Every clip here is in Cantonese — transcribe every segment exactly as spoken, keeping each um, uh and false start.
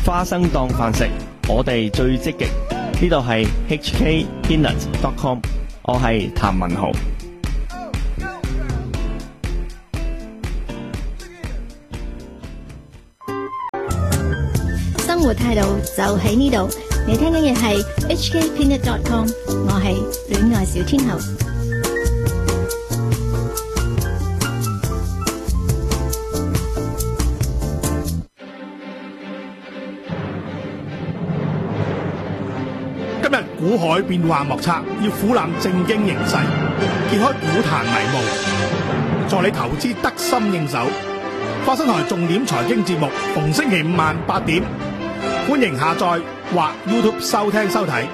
花生當飯食，我哋最積極。呢度係 H K Peanut dot com， 我係譚文豪。 生活態度就喺呢度，你聽緊嘅係 H K Peanut dot com， 我係戀愛小天后。 今日股海變幻莫測，要俯覽正經形勢，揭開股壇迷霧，助你投資得心應手。花生台重點財經節目，逢星期五晚八點，歡迎下載或 YouTube 收聽收睇。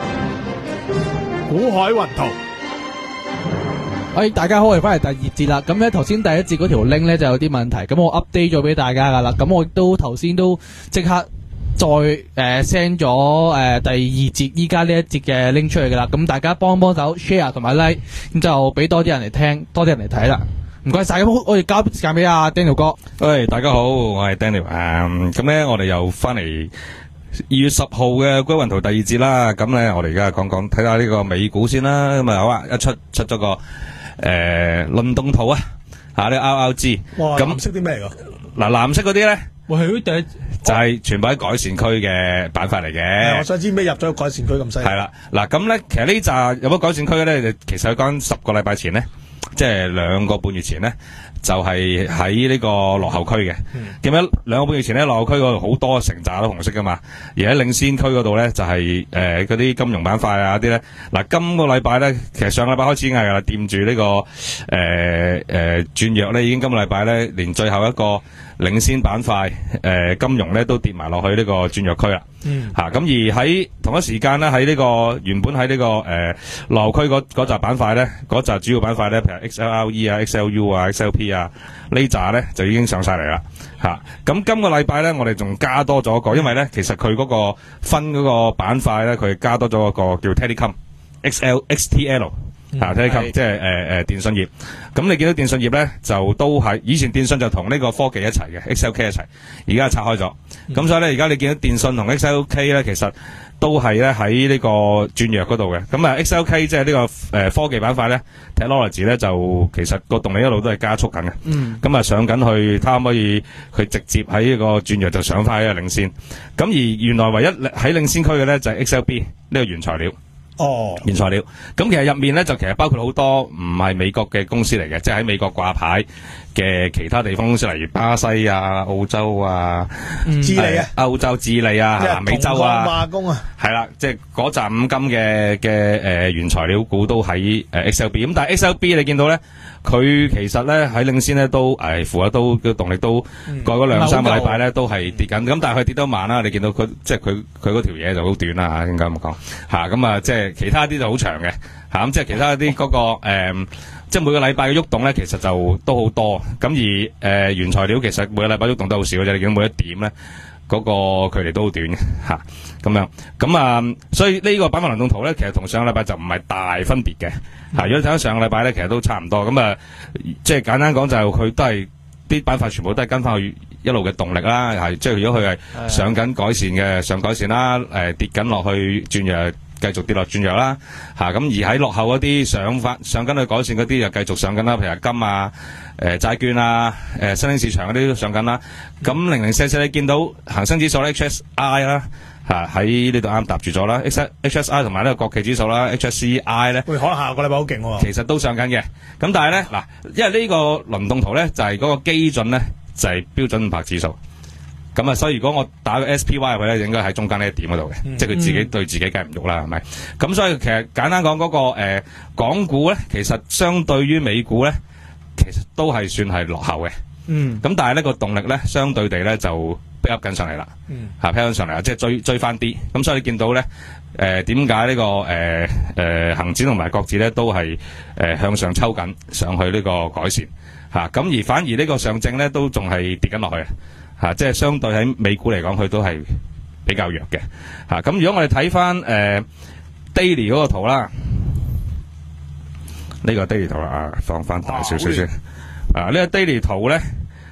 股海雲圖。 喂，大家好，我哋翻嚟第二節啦。咁咧，頭先第一節嗰條 link 咧就有啲問題，咁我 update 咗俾大家噶啦。咁我亦都頭先都即刻再誒 send 咗誒第二節依家呢一節嘅 link 出去噶啦。咁大家幫幫手 share 同埋 like， 咁就俾多啲人嚟聽，多啲人嚟睇啦。唔該晒，咁我哋交時間俾阿 Daniel 哥。 喂，大家好，我係 Daniel。誒，咁咧我哋又翻嚟二月十號嘅股海雲圖第二節啦。咁咧我哋而家講講睇下呢個美股先啦。咁啊好啊，一出出咗個誒輪動圖啊，吓呢 R R G。 哇， 咁藍色啲咩嚟㗎？ 嗱，藍色嗰啲咧， 喂，佢第一就係全部喺改善區嘅板塊嚟嘅。 我想知咩入咗改善區咁犀利？ 係啦，嗱咁咧，其實呢扎有乜改善區嘅咧？其實講十個禮拜前咧，即係兩個半月前咧，就係喺呢個落後區嘅。記唔記得兩個半月前咧，落後區嗰度好多成扎都紅色噶嘛，而喺領先區嗰度咧就係誒嗰啲金融板塊啊啲咧。嗱，今個禮拜咧，其實上個禮拜開始嗌噶啦，掂住呢個誒誒轉弱咧，已經今個禮拜咧連最後一個領先板塊誒、呃、金融咧都跌埋落去呢個轉弱區啦。嗯，吓咁、啊、而喺同一時間咧，喺呢、這個原本喺、這個呃、呢個誒落後區嗰嗰紮板塊咧，嗰紮主要板塊咧，譬如 X L R E 啊、X L U 啊、X L P 啊呢紮咧就已經上晒嚟啦。吓、啊、咁今個禮拜咧，我哋仲加多咗一個，因為咧其實佢嗰個分嗰個板塊咧，佢加多咗一個叫 Telecom X L X T L。啊 Telecom 即係誒誒電信業，咁你見到電信業咧就都係以前電信就同呢個科技一齊嘅 X L K 一齊，而家拆開咗，咁、嗯、所以咧而家你見到電信同 X L K 咧其實都係咧喺呢個轉弱嗰度嘅，咁啊 X L K 即係呢個誒、呃、科技板塊咧 Technology 咧就其實個動力一路都係加速緊嘅，咁、嗯、啊上緊去，睇可唔可以佢直接喺呢個轉弱就上翻呢個領先，咁而原來唯一喺領先區嘅咧就係 X L B 呢個原材料。哦，原材料，咁其實入面咧就其實包括好多唔係美國嘅公司嚟嘅，即係喺美國掛牌嘅其他地方公司，例如巴西啊、澳洲啊、嗯、智利啊、歐洲、智利啊、南美洲啊， 化工啊， 係啦，即係嗰紮五金嘅嘅誒原材料股都喺誒 X L B， 咁但係 X L B 你見到咧，佢其實咧喺領先咧都誒符合都嘅動力都過嗰兩三個禮拜咧都係跌緊，咁、嗯、但係佢跌得慢啦，你見到佢即係佢佢嗰條嘢就好短啦嚇，應該咁講嚇，咁啊即係。其他啲就好長嘅嚇，咁即係其他啲嗰、那個、呃、即係每個禮拜嘅喐動咧，其實就都好多。咁而誒、呃、原材料其實每個禮拜喐動都好少嘅啫，你見到每一點咧嗰、那個距離都好短嘅嚇，咁樣咁啊，所以呢個板塊輪動圖咧，其實同上個禮拜就唔係大分別嘅嚇。如果睇翻上個禮拜咧，其實都差唔多。咁啊，即係簡單講就係佢都係啲板塊全部都係跟翻去一路嘅動力啦，係即係如果佢係上緊改善嘅上改善啦，誒、呃、跌緊落去轉弱。繼續跌落轉弱啦，嚇、啊、咁而喺落後嗰啲上翻上緊去改善嗰啲就繼續上緊啦，譬如金啊、誒、呃、債券啊、誒、呃、新興市場嗰啲都上緊啦。咁零零四四你見到恒生指數 H S I 啦，嚇喺呢度啱搭住咗啦 ，H S I 同埋呢個國企指數啦 ，H S C I 咧， 喂，可能下個禮拜好勁喎。 其實都上緊嘅，咁但係咧嗱，因為呢個輪動圖咧就係、是、嗰個基準咧就係、是、標準五百指數。咁啊，所以如果我打個 S P Y 入去咧，應該喺中間呢一點嗰度嘅，嗯、即係佢自己對自己梗係唔喐啦，係咪？咁所以其實簡單講嗰、那個誒、呃、港股咧，其實相對於美股咧，其實都係算係落後嘅。嗯。咁但係呢個動力咧，相對地咧就 pick up 緊上嚟啦。嗯。嚇 pick up 上嚟啦，即係追追翻啲。咁所以你見到咧，誒點解呢個誒誒恆指同埋國指咧都係誒、呃、向上抽緊上去呢個改善嚇，咁、啊、而反而呢個上證咧都仲係跌緊落去。吓、啊，即係相對喺美股嚟講，佢都係比較弱嘅。吓、啊，咁如果我哋睇翻誒 daily 嗰個圖啦，呢、這個 daily 圖啦，啊，放翻大少少先。啊，呢、這個 daily 圖咧，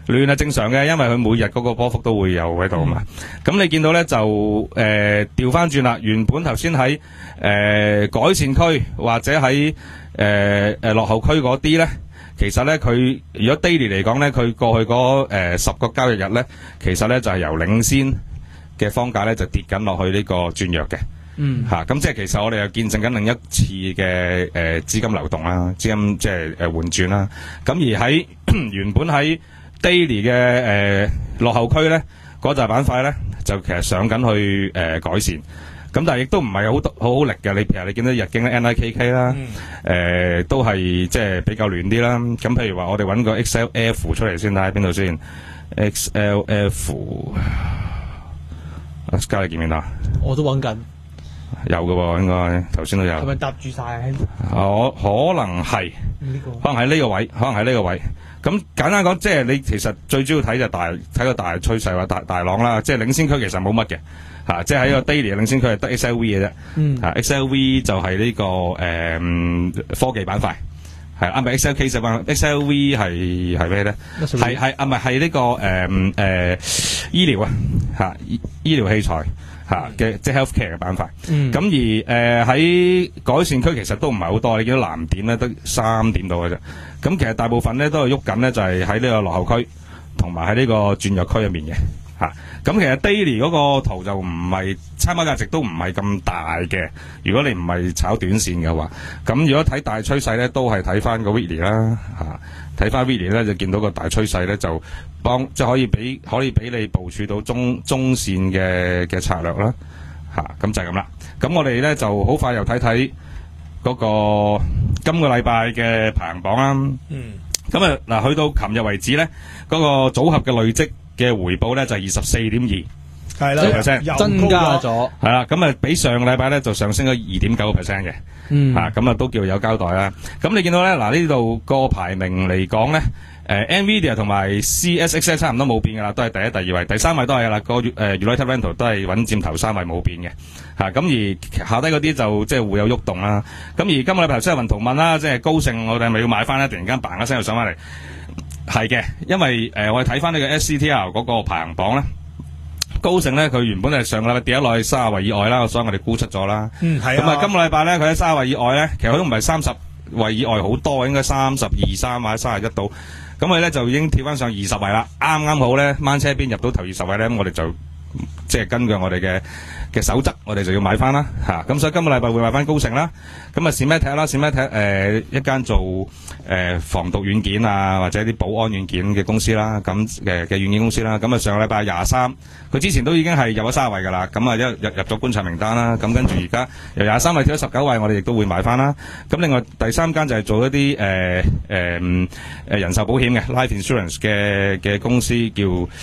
亂係正常嘅，因為佢每日嗰個波幅都會有喺度嘛。咁、嗯、你見到咧就誒調翻轉啦，原本頭先喺誒改善區或者喺誒誒落後區嗰啲咧，其實咧佢如果 daily 嚟講咧，佢過去嗰誒十個交易日咧，其實咧就係、是、由領先嘅方價咧就跌緊落去呢個轉弱嘅。嗯，吓咁、啊、即係其實我哋又見證緊另一次嘅誒資金流動啦，資金即係誒換轉啦。咁而喺原本喺 daily 嘅誒、呃、落後區咧，嗰紮板塊咧就其實上緊去誒、呃、改善。咁但係亦都唔係好好好力嘅。你譬如你見到日經咧 N I K K 啦，誒、嗯呃、都係即係比較亂啲啦。咁譬如話我哋揾個 X L F 出嚟先，睇下邊度先 ？X L F， 阿嘉你見唔見到？ 我都揾緊。 有嘅喎，應該頭先都有。 係咪搭住晒？ 我可能係， 呢個可能喺呢個位，可能喺呢個位。咁簡單講，即係你其實最主要睇就大睇個大趨勢或大大浪啦。即係領先區其實冇乜嘅嚇，即係喺個 daily 嘅領先區係得 X L V 嘅啫。嗯。嚇 X L V 就係呢、這個誒、呃、科技板塊，係啊，唔係 X L K 十板 ，X L V 係係咩咧？係係啊，唔係係呢個誒誒、呃、醫療啊嚇醫醫療器材。吓嘅即係 healthcare 嘅板塊，咁、嗯、而誒喺、呃、改善區其實都唔係好多，你見到藍點咧得三點到嘅啫。咁其實大部分咧都係喐緊咧，就係喺呢個落後區同埋喺呢個轉弱區入面嘅吓。咁、啊、其實 daily 嗰個圖就唔係參考價值都唔係咁大嘅。如果你唔係炒短線嘅話，咁如果睇大趨勢咧，都係睇翻個 weekly 啦吓。睇翻 weekly 咧就見到個大趨勢咧就幫即係可以俾可以俾你部署到中中線嘅嘅策略啦吓，咁、啊、就係咁啦。咁我哋咧就好快又睇睇嗰個今個禮拜嘅排行榜啦。嗯。咁啊嗱，去到琴日為止咧，嗰、那個組合嘅累積嘅回報咧就係二十四點二。係啦 percent 增加咗。 係啦，咁啊比上個禮拜咧就上升咗二點九個 percent 嘅。嗯，吓咁啊都叫有交代啦。咁你見到咧嗱呢度個排名嚟講咧，誒、呃、Nvidia 同埋 C S X 差唔多冇變噶啦，都係第一、第二位，第三位都係噶啦。個誒 United Rental 都係穩佔頭三位冇變嘅。吓、啊、咁而下低嗰啲就即係會有喐動啦。咁而今個禮拜頭先係雲圖問啦，即係高盛我哋係咪要買翻咧？突然間嘭一聲又上翻嚟，係嘅，因為誒、呃、我哋睇翻呢個 S C T L 嗰個排行榜咧。高盛咧，佢原本係上個禮拜跌咗落去三十位以外啦，所以我哋沽出咗啦。嗯，係啊。咁啊，今個禮拜咧，佢喺三十位以外咧，其實佢都唔係三十位以外好多，應該三十二三或者三十一度。咁佢咧就已經跳翻上二十位啦，啱啱好咧，掹車邊入到頭二十位咧，咁我哋就即係根據我哋嘅嘅守則，我哋就要買翻啦嚇。咁、啊、所以今個禮拜會買翻高盛啦。咁啊，Symantec啦，Symantec誒一間做誒、呃、防毒軟件啊，或者啲保安軟件嘅公司啦，咁嘅嘅軟件公司啦。咁啊，上個禮拜廿三，佢之前都已經係入咗三十位㗎啦。咁啊，一入入咗觀察名單啦。咁跟住而家由廿三位跳咗十九位，我哋亦都會買翻啦。咁另外第三間就係做一啲誒誒誒人壽保險嘅 life insurance 嘅嘅公司叫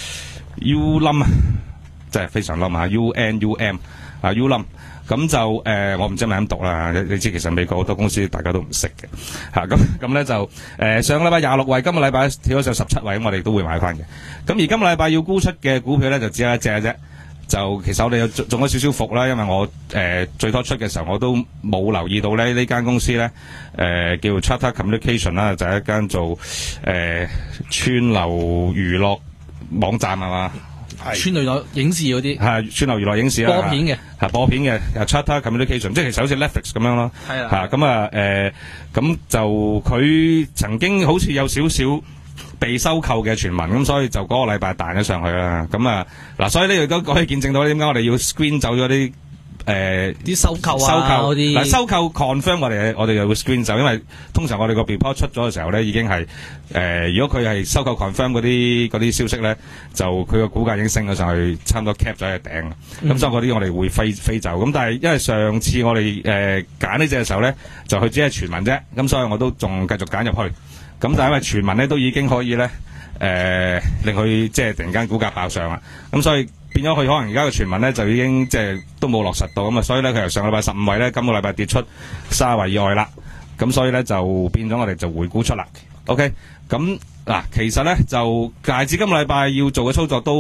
Unum 啊。真係非常冧啊 ！U N U M 啊 Unum 咁就誒、呃，我唔知係咪咁讀啦。你你知其實美國好多公司大家都唔識嘅嚇。咁咁咧就誒、呃、上個禮拜廿六位，今個禮拜跳咗上十七位，咁我哋都會買翻嘅。咁而今個禮拜要沽出嘅股票咧，就只有一隻啫。就其實我哋有中咗少少伏啦，因為我誒、呃、最初出嘅時候我都冇留意到咧呢間公司咧誒、呃、叫 Charter Communication 啦，就係一間做誒、呃、串流娛樂網站係嘛？ 串流影視嗰啲係串流娛樂影視啊， 播片嘅係播片嘅 Charter Communication， 即係其實好似 Netflix 咁樣咯。係啦，嚇咁啊誒，咁就佢曾經好似有少少被收購嘅傳聞，咁所以就嗰個禮拜彈咗上去啦。咁啊嗱，所以呢度都可以見證到點解我哋要 screen 走咗啲。誒啲、呃、收購啊，收購啲嗱收購 confirm 我哋我哋又會 screen 走，因為通常我哋個 report 出咗嘅時候咧，已經係誒、呃、如果佢係收購 confirm 嗰啲嗰啲消息咧，就佢個股價已經升咗上去，差唔多 cap 咗喺頂。咁、嗯、所以嗰啲我哋會飛飛走。咁但係因為上次我哋誒揀呢隻嘅時候咧，就佢只係傳聞啫。咁所以我都仲繼續揀入去。咁但係因為傳聞咧都已經可以咧誒、呃、令佢即係突然間股價爆上啦。咁所以變咗佢可能而家嘅傳聞咧就已經即係都冇落實到咁啊，所以咧佢由上個禮拜十五位咧，今個禮拜跌出三十位以外啦。咁所以咧就變咗我哋就回沽出啦。OK，咁嗱，其實咧就大致今個禮拜要做嘅操作都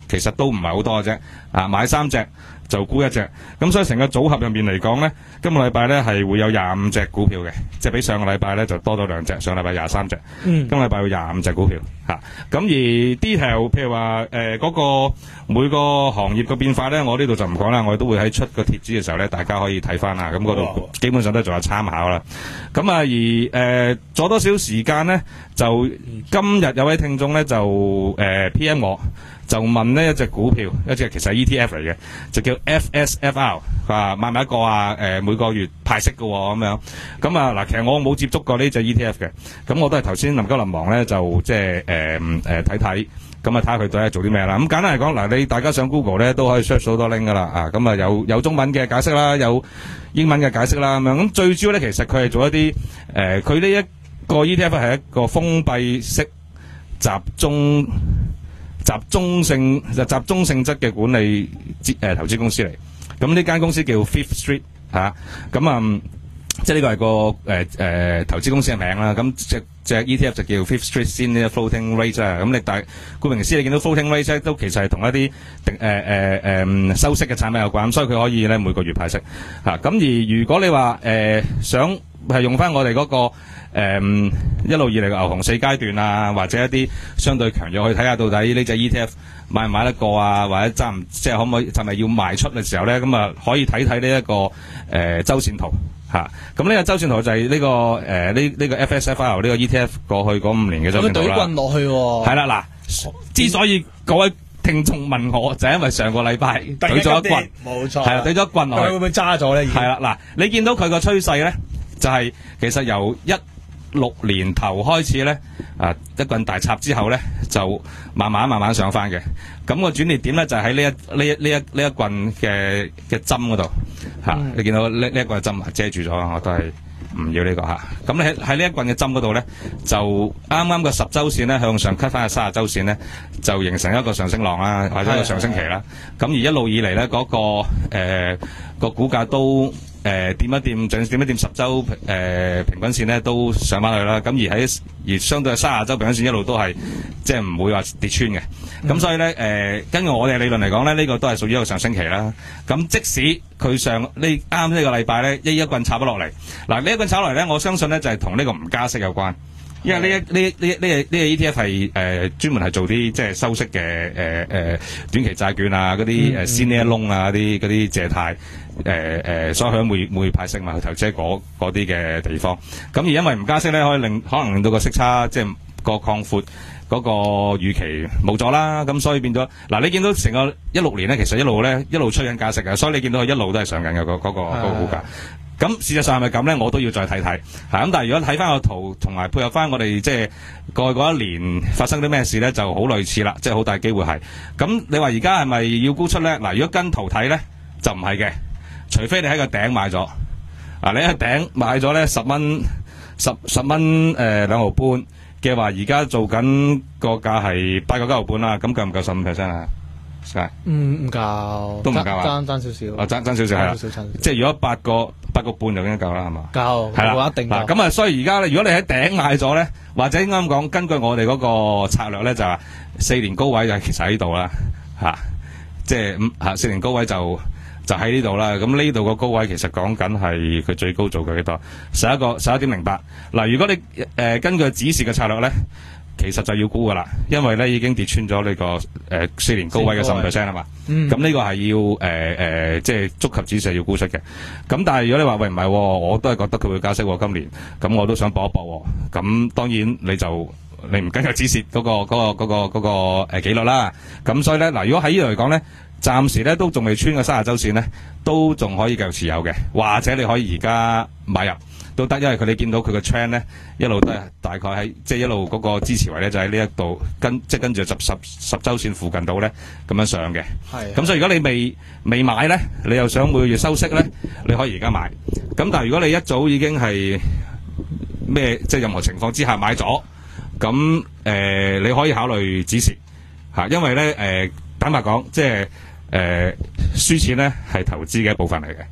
其實都唔係好多嘅啫，啊買三隻就沽一隻，咁所以成個組合入面嚟講咧，今個禮拜咧係會有廿五隻股票嘅，即係比上個禮拜咧就多咗兩隻，上個禮拜廿三隻，嗯，今個禮拜有廿五隻股票嚇，咁、啊、而 detail 譬如話誒嗰個每個行業嘅變化咧，我呢度就唔講啦，我哋都會喺出個貼紙嘅時候咧，大家可以睇翻啦，咁嗰度基本上都仲有參考啦。咁啊而誒阻、呃、多少時間咧，就今日有位聽眾咧就誒、呃、P M 我。就問呢一隻股票，一隻其實係 E T F 嚟嘅，就叫 F S F R， 佢話買唔買一個啊？誒、呃、每個月派息嘅喎、哦，咁樣咁啊嗱，其實我冇接觸過呢隻 E T F 嘅，咁我都係頭先臨急臨忙咧，就即係誒誒睇睇，咁啊睇下佢到底做啲咩啦。咁簡單嚟講，嗱你大家上 Google 咧都可以 search 好多 link 噶啦，啊咁啊有有中文嘅解釋啦，有英文嘅解釋啦，咁樣咁最主要咧，其實佢係做一啲誒，佢呢一個 E T F 係一個封閉式集中。集中性就集中性質嘅管理誒、呃、投資公司嚟，咁呢間公司叫 Fifth Street 嚇，咁啊、嗯、即係呢個係個誒誒、呃呃、投資公司嘅名啦。咁隻隻 E T F 就叫 Fifth Street Senior Floating Rate 啦。咁你大顧名思義，你見到 Floating Rate 咧，都其實係同一啲定誒誒誒收息嘅產品有關，所以佢可以咧每個月派息嚇。咁、啊、而如果你話誒、呃、想係用翻我哋嗰、那個。誒、嗯、一路以嚟嘅牛熊四階段啊，或者一啲相對強弱去睇下到底呢隻 E T F 買唔買得過啊，或者揸唔即係可唔可以係咪要賣出嘅時候咧，咁啊可以睇睇呢一個誒、呃、周線圖嚇。咁呢個周線圖就係呢、這個誒呢呢個 F S F R 呢個 E T F 過去嗰五年嘅周線圖啦。咁懟棍落去喎。係啦嗱，之所以各位聽眾問我，就係、是、因為上個禮拜懟咗一棍，冇錯，係啊懟咗一棍落去。佢會唔會揸咗咧？係啦嗱，你見到佢個趨勢咧，就係、是、其實由一六年頭開始咧，啊一棍大插之後咧，就慢慢慢慢上翻嘅。咁、那個轉捩點咧就喺、是、呢一呢一呢一呢一棍嘅嘅針嗰度嚇。你見到呢呢一棍嘅針遮住咗，我都係唔要呢、這個嚇。咁你喺喺呢一棍嘅針嗰度咧，就啱啱個十週線咧向上 cut 翻去三十週線咧，就形成一個上升浪啦，或者一個上升期啦。咁而一路以嚟咧，嗰、那個誒、呃、個股價都。誒、呃、掂一掂，仲掂一掂十週誒、呃、平均線咧都上翻去啦。咁而喺而相對三十週平均線一路都係即係唔會話跌穿嘅。咁、嗯、所以咧誒、呃，根據我哋理論嚟講咧，呢、這個都係屬於一個上升期啦。咁即使佢上呢啱呢個禮拜咧一一棍插咗落嚟，嗱呢一棍插落嚟咧，我相信咧就係同呢個唔加息有關。因為呢一呢呢呢呢個 E T F 係誒專門係做啲即係收息嘅誒誒短期債券啊，嗰啲誒 senior loan 啊，嗰啲嗰啲借貸誒誒，所以佢每每派息嘛，去投資嗰嗰啲嘅地方。咁而因為唔加息咧，可以令可能令到個息差即係個擴闊嗰個預期冇咗啦。咁所以變咗嗱，你見到成個一六年咧，其實一路咧一路吹緊加息嘅，所以你見到佢一路都係上緊嘅嗰嗰個嗰個股價。咁事實上係咪咁咧？我都要再睇睇，係咁。但係如果睇翻個圖，同埋配合翻我哋即係過去嗰一年發生啲咩事咧，就好類似啦，即係好大機會係。咁你話而家係咪要沽出咧？嗱，如果跟圖睇咧，就唔係嘅，除非你喺個頂買咗。啊，你喺頂買咗咧十蚊，十十蚊誒兩毫半嘅話，而家做緊個價係八個九毫半啦。咁夠唔夠十五 percent 啊？ 唔唔夠， 都唔夠啊！ 爭爭少少， 啊爭爭少少係啦，即係如果八個八個半就應該夠啦，係嘛？夠係啦，一定夠。咁啊，所以而家咧，如果你喺頂買咗咧，或者應該咁講，根據我哋嗰個策略咧，就話四年高位就其實喺度啦，嚇、啊，即係五嚇四年高位就就喺呢度啦。咁呢度個高位其實講緊係佢最高做嘅幾多？十一個十一點零八。嗱，如果你誒、呃、根據指示嘅策略咧。其實就要沽噶啦，因為咧已經跌穿咗呢、這個誒、呃、四年高位嘅十五 percent 啊嘛。咁呢個係要誒誒、呃，即係觸及指示要沽出嘅。咁但係如果你話喂唔係，我都係覺得佢會加息喎今年，咁我都想搏一搏。咁當然你就你唔跟個指示嗰、那個嗰、那個嗰、那個嗰、那個誒、呃、紀律啦。咁所以咧嗱，如果喺呢度嚟講咧，暫時咧都仲未穿個三十週線咧，都仲可以繼續持有嘅，或者你可以而家買入。都得，因為佢哋見到佢個 trend 咧，一路都係大概喺即係一路嗰個支持位咧，就喺呢一度跟即係跟住十十十週線附近度咧咁樣上嘅。係。咁所以如果你未未買咧，你又想每個月收息咧，你可以而家買。咁但係如果你一早已經係咩即係任何情況之下買咗，咁誒、呃、你可以考慮止蝕嚇，因為咧誒、呃、坦白講，即係誒輸錢咧係投資嘅一部分嚟嘅。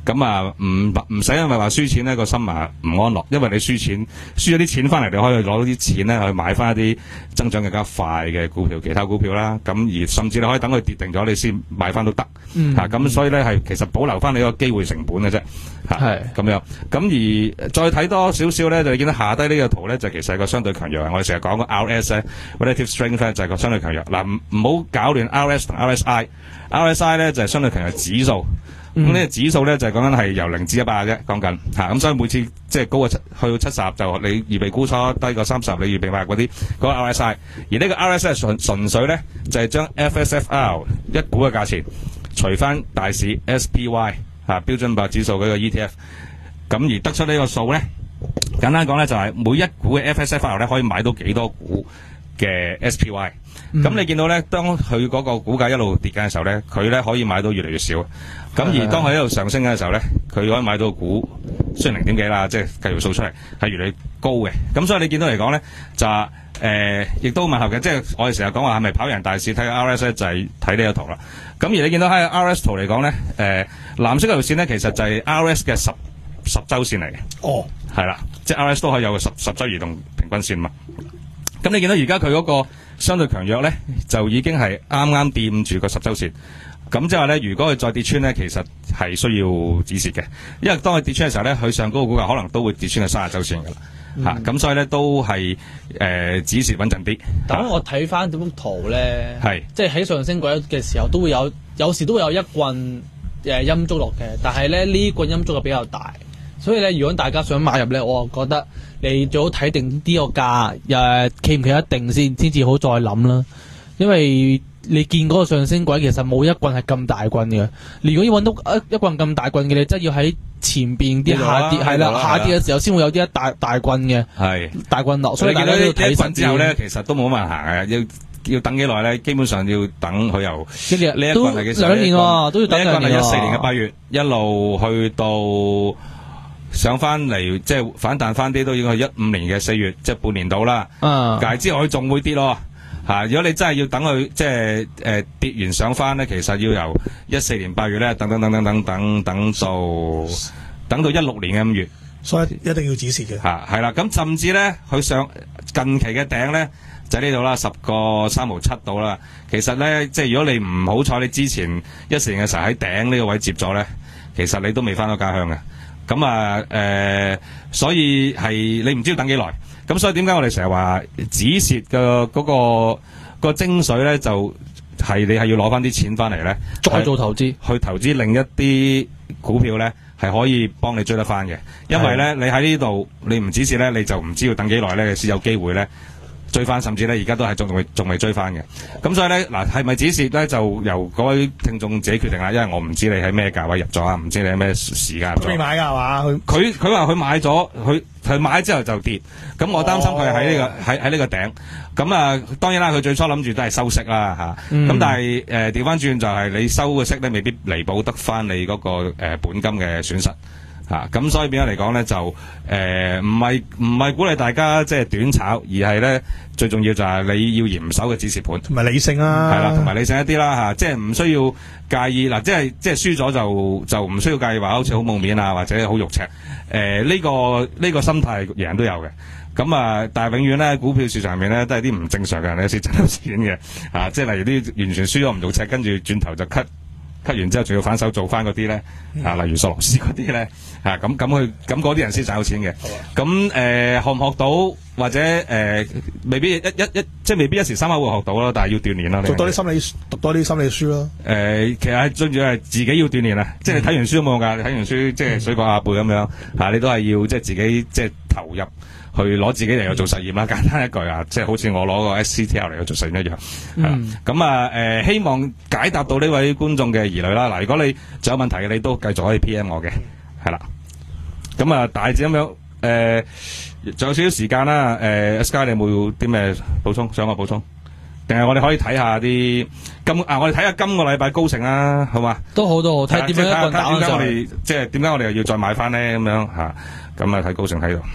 咁啊唔唔使因為話輸錢呢個心啊唔安樂，因為你輸錢輸咗啲錢翻嚟，你可以攞啲錢咧去買翻一啲增長更加快嘅股票，其他股票啦。咁而甚至你可以等佢跌定咗，你先買翻都得。 嗯嚇咁、啊、所以咧係其實保留翻你個機會成本嘅啫。嚇係咁樣。咁而再睇多少少咧，就你見到下低呢個圖咧，就其實係個相對強弱。我哋成日講個 R S 咧 ，relative strength 咧就係個相對強弱。嗱唔唔好搞亂 R S 同 R S I。R S I 咧就係、是、相對強弱指數。咁呢個指數咧就係講緊係由零至一百啫，講緊嚇。咁所以每次即係高過七去到七十，就你預備沽出；低過三十，你預備買嗰啲嗰個 R S I。而呢個 R S I 純純粹咧就係、是、將 F S F R 一股嘅價錢除翻大市 S P Y 嚇、啊、標準普爾指數嗰個 E T F， 咁而得出呢個數咧，簡單講咧就係、是、每一股嘅 F S F R 咧可以買到幾多股嘅 S P Y。咁、嗯、你見到咧，當佢嗰個股價一路跌緊嘅時候咧，佢咧可以買到越嚟越少。咁而當佢一路上升嘅時候咧，佢可以買到股雖然零點幾啦，即係計條數出嚟係越嚟越高嘅。咁所以你見到嚟講咧，就誒、呃、亦都吻合嘅。即係我哋成日講話係咪跑贏大市？睇 R S 咧就係睇呢個圖啦。咁而你見到喺 R S 圖嚟講咧，誒、呃、藍色嗰條線咧其實就係 R S 嘅十十週線嚟嘅。哦，係啦，即係 R S 都可以有個十十週移動平均線嘛。咁你見到而家佢嗰個相對強弱咧，就已經係啱啱掂住個十週線。咁即係話咧，如果佢再跌穿咧，其實係需要止蝕嘅，因為當佢跌穿嘅時候咧，佢上高嘅股價可能都會跌穿個三十週線噶啦。嚇、嗯，咁、啊、所以咧都係誒、呃、止蝕穩陣啲。 等我睇翻嗰幅圖咧， 係即係喺上升軌嘅時候都會有，有時都會有一棍誒陰燭落嘅，但係咧呢棍陰燭係比較大。所以咧，如果大家想買入咧，我覺得你最好睇定呢個價，誒企唔企得定先，先至好再諗啦。因為你見嗰個上升軌其實冇一棍係咁大棍嘅。你如果要揾到一一棍咁大棍嘅，你真係要喺前邊啲下跌係啦，下跌嘅時候先會有啲一大大棍嘅，係大棍落。所以大家要睇實之後咧，其實都冇乜人行嘅，要要等幾耐咧？基本上要等佢由呢一棍係幾時？ 兩年喎，都要等兩年。 呢一棍係一四年嘅八月，一路去到。上翻嚟即係反彈翻啲都應該係一五年嘅四月，即係半年到啦。嗯，但係之後佢仲會跌咯嚇。如果你真係要等佢即係誒、呃、跌完上翻咧，其實要由一四年八月咧等等等等等等等到等到一六年嘅五月， 所以一定要止蝕嘅嚇係啦。咁甚至咧佢上近期嘅頂咧就喺呢度啦，十個三毫七度啦。其實咧即係如果你唔好彩，你之前一四年嘅時候喺頂呢個位接咗咧，其實你都未翻到家鄉嘅。咁啊，誒、呃，所以係你唔知要等幾耐，咁所以點解我哋成日話止蝕嘅嗰個個精髓咧，就係、是、你係要攞翻啲錢翻嚟咧， 再做投資， 去投資另一啲股票咧，係可以幫你追得翻嘅。因為咧，你喺呢度你唔止蝕咧，你就唔知要等幾耐咧，先有機會咧追翻，甚至咧而家都係仲未仲未追翻嘅。咁所以咧，嗱係咪止蝕咧，就由嗰位聽眾自己決定啦。因為我唔知你喺咩價位入咗啊，唔知你喺咩時間入咗。 未買㗎係嘛？佢佢佢話佢買咗，佢佢買之後就跌。咁我擔心佢喺呢個喺喺呢個頂。咁啊，當然啦，佢最初諗住都係收息啦嚇。咁、嗯、但係誒調翻轉就係你收嘅息咧，未必彌補得翻你嗰、那個、呃、本金嘅損失。嚇咁、啊、所以變咗嚟講咧，就誒唔係唔係鼓勵大家即係短炒，而係咧最重要就係你要嚴守嘅止蝕盤， 同埋理性啊， 係啦，同埋理性一啲啦嚇，即係唔需要介意嗱、啊，即係即係輸咗就就唔需要介意話好似好冇面啊，或者好肉赤誒呢、呃這個呢、這個心態人人都有嘅。咁啊，但係永遠咧股票市場入面咧都係啲唔正常嘅人咧先賺到錢嘅嚇、啊，即係例如啲完全輸咗唔肉赤，跟住轉頭就 cut。cut 完之後仲要反手做翻嗰啲咧，啊，例如索羅斯嗰啲咧，啊，咁咁佢咁嗰啲人先賺到錢嘅。咁誒、呃、學唔學到或者誒、呃、未必一一一即係未必一時三刻會學到咯，但係要鍛鍊啦。 讀多啲心理讀多啲心理書咯。誒、 呃，其實係最主要係自己要鍛鍊啦，即係你睇完書都冇用㗎，睇完書即係水過鴨背咁樣，嚇、啊、你都係要即係自己即係投入。去攞自己嚟去做實驗啦，簡單一句啊，即係好似我攞個 S C T L 嚟去做實驗一樣。嗯，咁啊誒，希望解答到呢位觀眾嘅疑慮啦。嗱，如果你仲有問題嘅，你都繼續可以 P M 我嘅，係啦。咁啊，大致咁樣誒，仲有少少時間啦。誒 ，Sky 你有冇啲咩補充？想我補充？定係我哋可以睇下啲今啊，我哋睇下今個禮拜高盛啦，好嘛？ 都好都好，睇點樣一個打上。 點解我哋即係點解我哋又要再買翻咧？咁樣嚇，咁啊睇高盛喺度。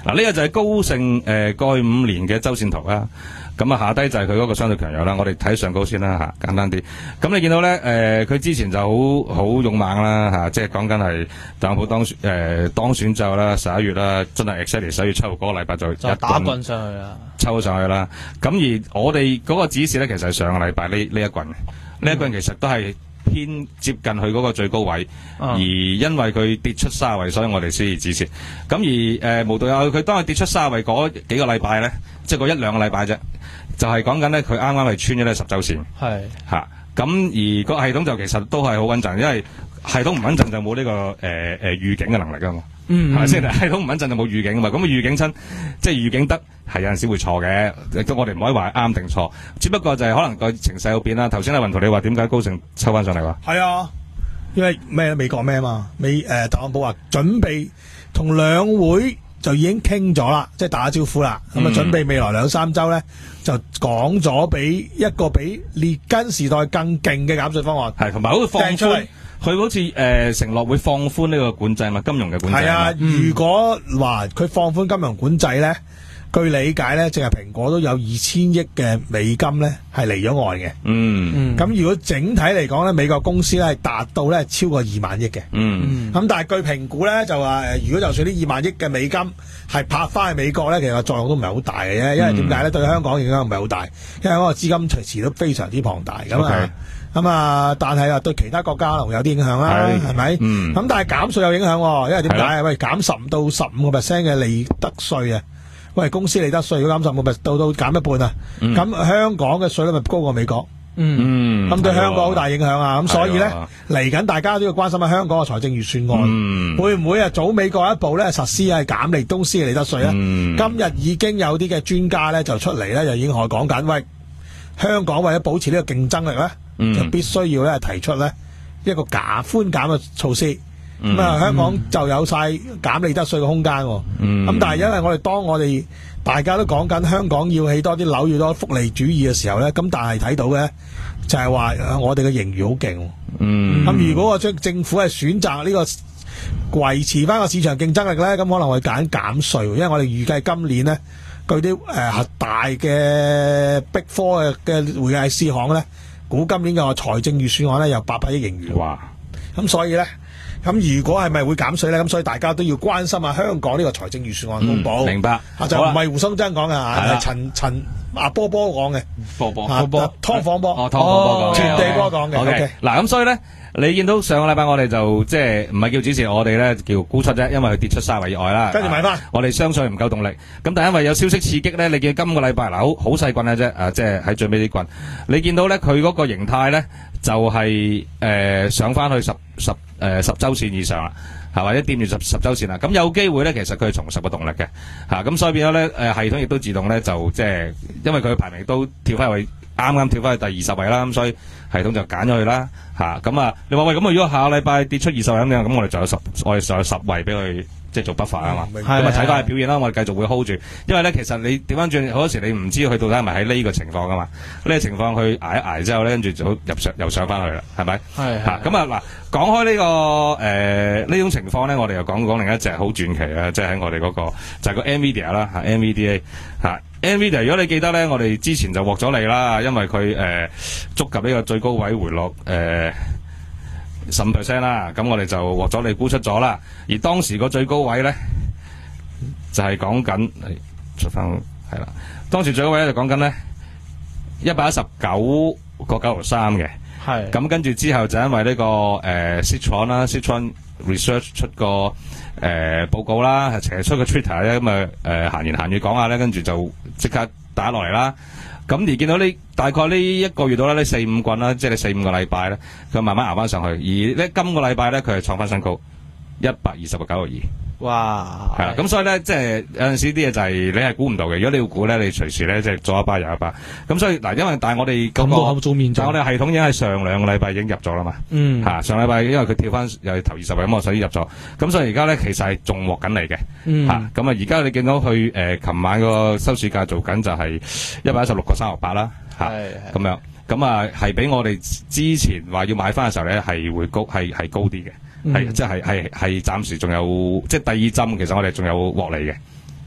嗱，呢個就係高盛誒過去五年嘅周線圖啦。咁啊，下低就係佢嗰個相對強弱啦。我哋睇上高先啦嚇，簡單啲。咁你見到咧誒，佢、呃、之前就好好勇猛啦嚇、啊，即係講緊係特朗普當選誒、呃、當選之後啦，十一月啦，真係 exactly 十一月七號嗰個禮拜就就打棍上去啦， 抽咗上去啦。咁而我哋嗰個指示咧，其實係上個禮拜呢呢一棍嘅，呢、嗯、一棍其實都係偏接近佢嗰個最高位，嗯、而因為佢跌出三十位，所以我哋先至指示。咁而誒、呃、無獨有佢當佢跌出三十位嗰幾個禮拜咧，即係嗰一兩個禮拜啫。就係講緊咧，佢啱啱係穿咗咧十週線，係嚇咁而個系統就其實都係好穩陣，因為系統唔穩陣就冇呢、這個誒誒、呃呃、預警嘅能力啊嘛，係咪先？系統唔穩陣就冇預警啊嘛，咁預警親即係預警得係有陣時會錯嘅，亦都我哋唔可以話啱定錯，只不過就係可能個情勢有變啦。頭先阿雲圖你話點解高盛抽翻上嚟話？ 係啊，因為咩美國咩嘛，美誒、呃、特朗普話準備同兩會。就已經傾咗啦，即係打招呼啦。咁啊、嗯，準備未來兩三週咧，就講咗俾一個比列根時代更勁嘅減稅方案。係，同埋好似放寬，佢好似誒、呃、承諾會放寬呢個管制嘛，金融嘅管制。係啊，嗯、如果話佢放寬金融管制咧，據理解咧，淨係蘋果都有二千億嘅美金咧係離咗外嘅。嗯，咁、嗯、如果整體嚟講咧，美國公司咧係達到咧超過二萬億嘅。嗯，咁但係據評估咧就話，誒，如果就算呢二萬億嘅美金係拍翻去美國咧，其實個作用都唔係好大嘅啫。因為點解咧？對香港影響唔係好大，因為嗰個資金隨時都非常之龐大咁啊。咁啊，但係啊，對其他國家可能有啲影響啦，係咪？咁、嗯、但係減稅有影響，因為點解？喂，減十到十五個 percent 嘅利得稅啊！喂，公司利得稅如果減十五個 percent 到到減一半啊，咁、嗯、香港嘅稅率咪高過美國？嗯，咁對香港好大影響啊！咁所以咧，嚟緊大家都要關心下香港嘅財政預算案，嗯、會唔會啊早美國一步咧實施係減利公司嘅利得稅咧？嗯、今日已經有啲嘅專家咧就出嚟咧，就已經可講緊，喂，香港為咗保持呢個競爭力咧，嗯、就必須要咧提出咧一個減寬減嘅措施。咁啊，嗯、香港就有晒減利得稅嘅空間。咁、嗯、但係因為我哋當我哋大家都講緊香港要起多啲樓，要多福利主義嘅時候咧，咁但係睇到嘅就係話我哋嘅盈餘好勁。咁、嗯、如果我將政府係選擇呢個維持翻個市場競爭力咧，咁可能會揀減稅，因為我哋預計今年咧，據啲誒核大嘅Big Four嘅嘅會計師行咧，估今年嘅財政預算案咧有八百億盈餘。哇！咁所以咧。咁如果係咪會減稅咧？咁所以大家都要關心下香港呢個財政預算案公佈、嗯。明白，啊、就唔係胡松珍講嘅嚇，係陳陳阿波波講嘅。波波波波，劏房波，哦，劏房波講嘅，全地波講嘅。OK，嗱咁所以咧，你見到上個禮拜我哋就即係唔係叫指示，我哋咧叫沽出啫，因為佢跌出三位以外啦。跟住買翻，我哋相信唔夠動力。咁但係因為有消息刺激咧，你見今個禮拜嗱好好細棍嘅啫，啊即係喺最尾啲棍，你見到咧佢嗰個形態咧就係、是、誒、呃、上翻去十十。誒、呃，十周線以上啦，係或者掂住十十周線啦，咁有機會咧，其實佢係重拾個動力嘅，吓、啊、咁所以變咗咧，誒、呃、系統亦都自動咧就即係，因為佢嘅排名都跳翻去，啱啱跳翻去第二十位啦，咁所以系統就揀咗佢啦，吓咁啊，你話喂，咁如果下個禮拜跌出二十位咁樣，咁我哋就有十，我哋仲有十位俾佢。即係做不法啊嘛，咁啊睇翻佢表現啦，我哋繼續會 hold 住，因為咧其實你調翻轉好多時你唔知佢到底係咪喺呢個情況噶嘛，呢、呢個情況佢捱一捱之後咧，跟住就入上又上翻去啦，係咪？係嚇咁啊嗱，講開呢、呢個誒呢、呃、種情況咧，我哋又講講另一隻好傳奇啊，即係喺我哋嗰、嗰個就係、係、個 Nvidia 啦嚇 ，N V D A 嚇 Nvidia，如果你記得咧，我哋之前就獲咗利啦，因為佢誒、呃、觸及呢個最高位回落誒。呃十五 percent 啦，咁我哋就獲咗你沽出咗啦。而當時個最高位咧，就係講緊出翻係啦。當時最高位咧就講緊咧一百一十九個九毫三嘅。係。咁跟住之後就因為呢、這個誒 Citron 啦 ，Citron Research 出個誒、呃、報告啦，係成日出個 Twitter 咧，咁啊誒閒言閒語講下咧，跟住就即刻打落嚟啦。咁而見到呢大概呢一個月到啦，呢四五棍啦，即係呢四五個禮拜咧，佢慢慢熬翻上去。而呢今個禮拜咧，佢係創翻新高，一百二十個九毫二。哇！係啦，咁所以咧，即係有陣時啲嘢就係你係估唔到嘅。如果你要估咧，你隨時咧即係左一巴右一巴。咁所以嗱，因為但係我哋咁個，但係我哋系統已經係上兩個禮拜已經入咗啦嘛。嗯。嚇，上禮拜因為佢跳翻又係頭二十位咁，我所以入咗。咁所以而家咧其實係仲獲緊嚟嘅。嗯。嚇，咁啊而家你見到佢誒琴晚個收市價做緊就係一百一十六個三毫八啦。係。咁樣，咁啊係比我哋之前話要買翻嘅時候咧係會高，係係高啲嘅。係，即係係係暫時仲有，即係第二針，其實我哋仲有獲利嘅，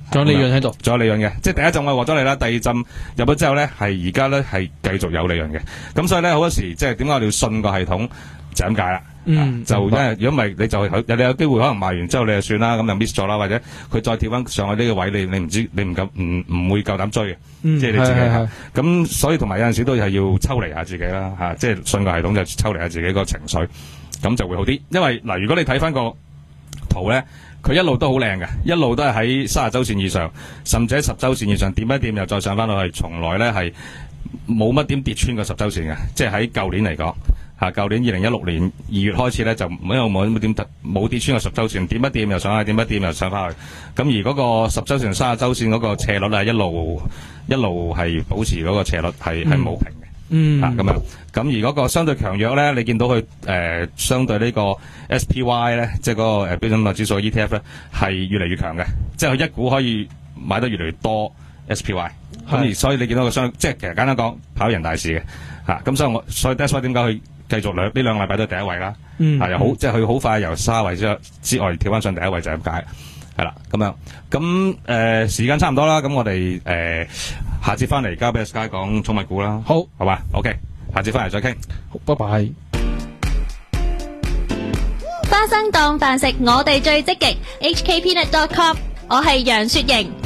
仲有利潤喺度， 仲有利潤嘅，即係第一浸我獲咗利啦，第二浸入咗之後咧，係而家咧係繼續有利潤嘅。咁所以咧好多時即係點解我哋要信個系統就咁解啦。 嗯， 就因為如果唔係你就你有機會可能賣完之後你就算啦，咁就 miss 咗啦，或者佢再跳翻上去呢個位，你你唔知你唔夠唔唔會夠膽追嘅， 嗯、 即係你自己係係係咁所以同埋有陣時都係要抽離下自己啦，嚇、啊，即係信個系統就抽離下自己個情緒，咁就會好啲。因為嗱，如果你睇翻個圖咧，佢一路都好靚嘅，一路都係喺三十週線以上，甚至喺十週線以上，掂一掂又再上翻落去，從來咧係冇乜點跌穿過十週線嘅，即係喺舊年嚟講。嚇！舊年二零一六年二月開始咧，就因為冇冇點冇跌穿個十週線，點一掂又上去，點一掂又上翻去。咁而嗰個十週線、三十週線嗰個斜率係一路一路係保持嗰個斜率係係冇平嘅。 嗯， 啊咁樣。咁而嗰個相對強弱咧，你見到佢誒、呃、相對呢個 S P Y 咧，即係嗰個誒標準物指數 E T F 咧，係越嚟越強嘅，即係佢一股可以買得越嚟越多 S P Y。咁而所以你見到個相，即係其實簡單講，跑人大市嘅嚇。咁、啊、所以我所以 that's why 點解佢繼續兩呢兩個禮拜都係第一位啦， 嗯， 啊又好，即係佢好快由三位之之外跳翻上第一位就係咁解，係啦，咁樣，咁誒、呃、時間差唔多啦，咁我哋誒、呃、下次翻嚟交俾阿 Sky 講寵物股啦， 好， 好嘛 ，OK， 下次翻嚟再傾， 好，拜拜。 花生當飯食，我哋最積極。H K Peanut dot com， 我係楊雪瑩。